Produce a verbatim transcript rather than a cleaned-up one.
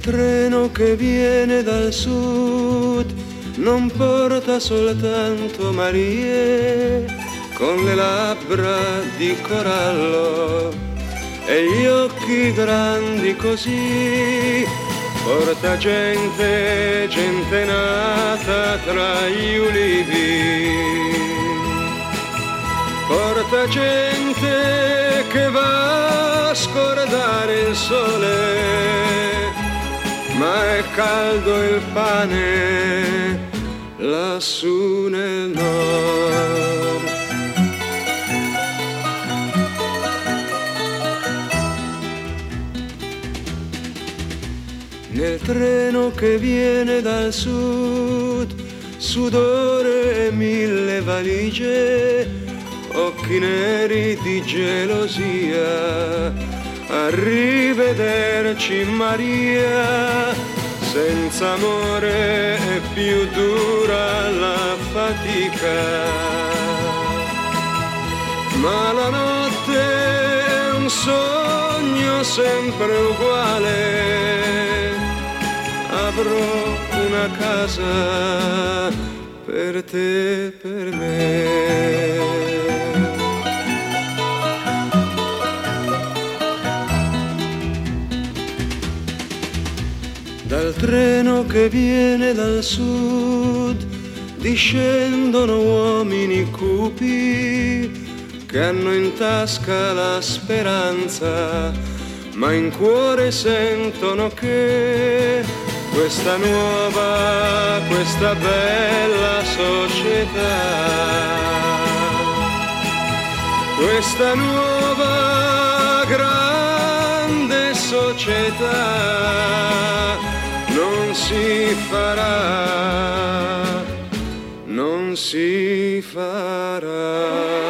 treno che viene dal sud non porta soltanto Marie con le labbra di corallo e gli occhi grandi così, porta gente, gente nata tra gli ulivi, porta gente che va a scordare il sole, ma è caldo il pane lassù nel nord. Nel treno che viene dal sud, sudore e mille valigie, occhi neri di gelosia, arrivederci Maria, senza amore è più dura la fatica, ma la notte è un sogno sempre uguale, avrò una casa per te, per me. Dal treno che viene dal sud discendono uomini cupi che hanno in tasca la speranza, ma in cuore sentono che questa nuova, questa bella società, questa nuova grande società non si farà, non si farà.